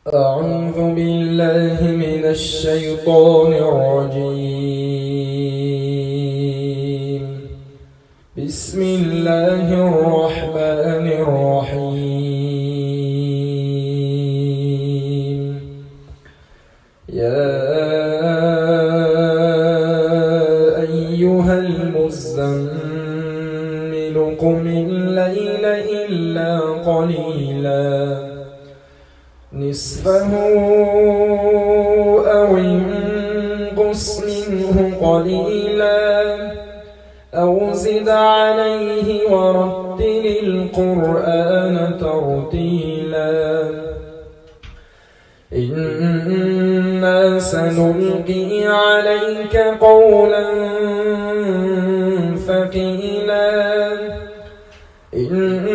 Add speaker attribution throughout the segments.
Speaker 1: أعوذ بالله من الشيطان الرجيم. بسم الله الرحمن الرحيم. يا أيها المزمل قم الليل إلا قليلا نصفه أو انقص منه قليلا أو زد عليه ورتل القرآن ترتيلا إنا سنلقي عليك قولا ثقيلا إن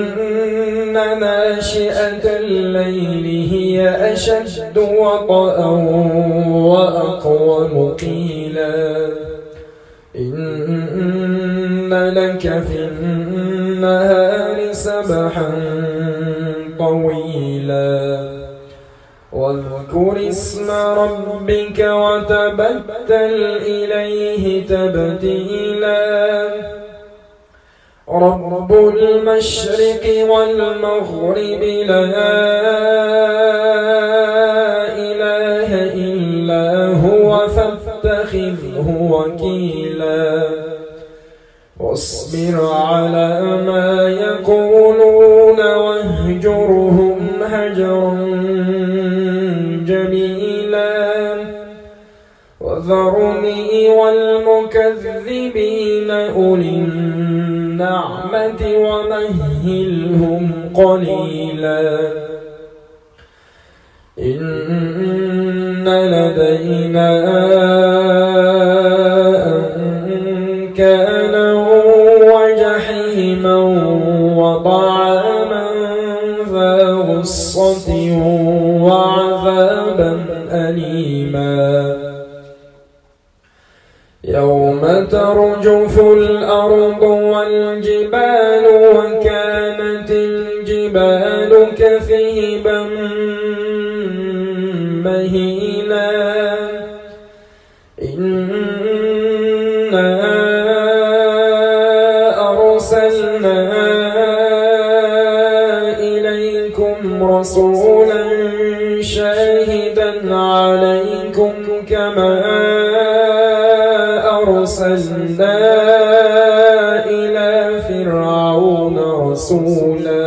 Speaker 1: ناشئة الليل هي أشد وطئا وأقوم قيلا إن لك في النهار سبحا طويلا واذكر اسم ربك وتبتل إليه تبتيلا رب المشرق والمغرب لا إله إلا هو فاتخذه وكيلا واصبر على ما يقولون واهجرهم هجرا جميلا وذرني والمكذبين أولي النعمة ومهلهم قليلا إن لدينا أنكالا وجحيما وطعاما ذا غصة وعذابا أليما يوم ترجف الأرض والجبال وكانت الجبال كثيبا مهيلا إنا أرسلنا إليكم رسولا شاهدا عليكم كما أرسلنا إلى فرعون رسولا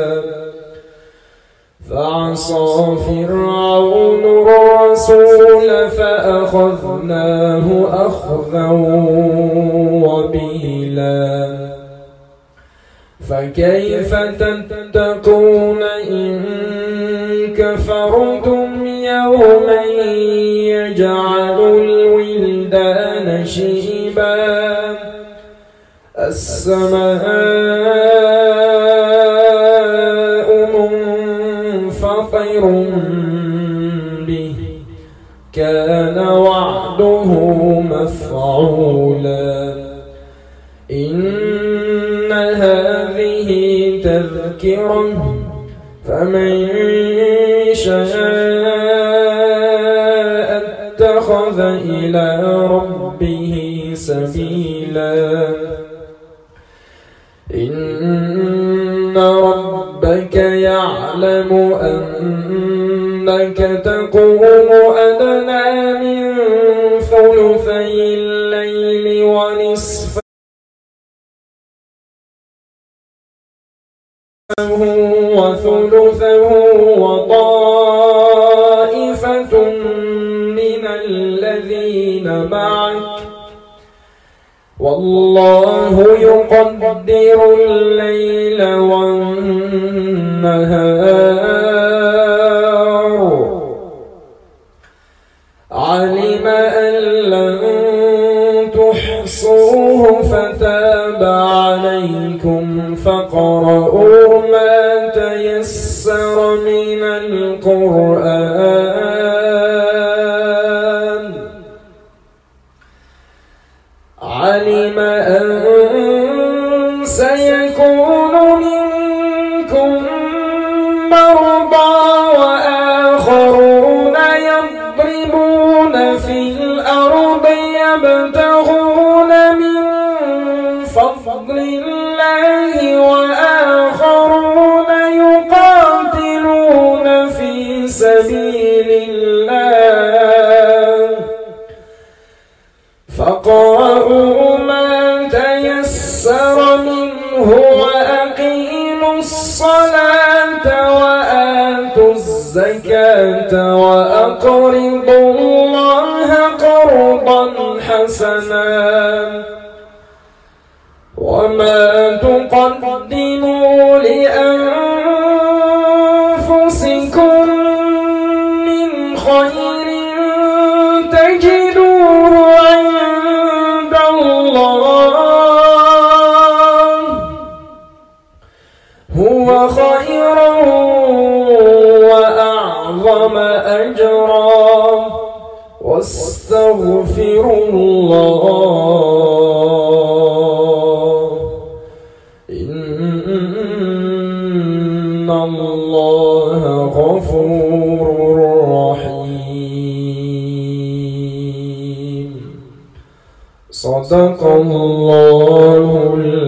Speaker 1: فعصى فرعون الرسول فأخذناه أخذا وبيلا فكيف تتقون إن كفرتم يوما يجعل الولدان شيبا السماء منفطر به كان وعده مفعولا إن هذه تذكرة فمن شاء اتخذ إلى ربه سبيلا إن ربك يعلم أنك تقوم أدنى من ثلثي الليل ونصفه وثلثه وطائفة من الذين معك والله يقدر الليل والنهار علم أن لن تحصوه فتاب عليكم فاقرؤوا ما تيسر من القرآن علم أن سيكون منكم مرضى وآخرون سبيل الله فاقرؤوا ما تيسر منه وأقيموا الصلاة وآتوا الزكاة وأقرضوا الله قرضا حسنا وما تقدموا لأنفسكم من خير تجدوه عند الله هو خيرا وأعظم أجرا واستغفروا الله إن الله غفور رحيم. صدق الله